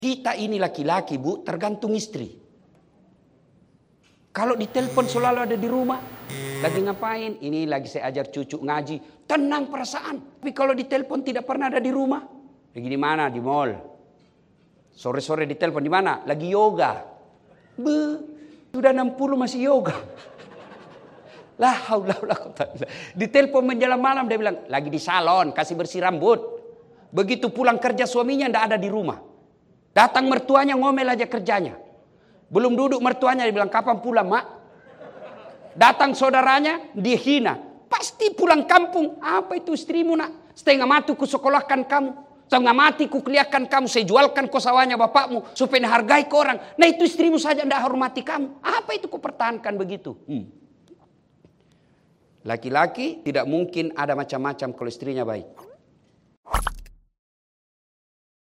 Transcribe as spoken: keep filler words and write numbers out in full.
Kita ini laki-laki, Bu, tergantung istri. Kalau ditelepon selalu ada di rumah. Lagi ngapain? Ini lagi saya ajar cucu ngaji. Tenang perasaan. Tapi kalau ditelepon tidak pernah ada di rumah. Lagi di mana? Di mall. Sore-sore ditelepon di mana? Lagi yoga. Be, sudah enam puluh masih yoga. Lah haula wala quwata illa billah. Ditelepon menjelang malam dia bilang, lagi di salon, kasih bersih rambut. Begitu pulang kerja suaminya tidak ada di rumah. Datang mertuanya ngomel aja kerjanya. Belum duduk mertuanya dia bilang, kapan pulang, Mak? Datang saudaranya, dia hina. Pasti pulang kampung. Apa itu istrimu, Nak? Setengah mati ku sekolahkan kamu. Setengah mati ku kuliahkan kamu. Saya jualkan kau sawahnya bapakmu. Supaya hargai ke orang. Nah itu istrimu saja tidak hormati kamu. Apa itu ku pertahankan begitu? Hmm. Laki-laki tidak mungkin ada macam-macam kalau istrinya baik.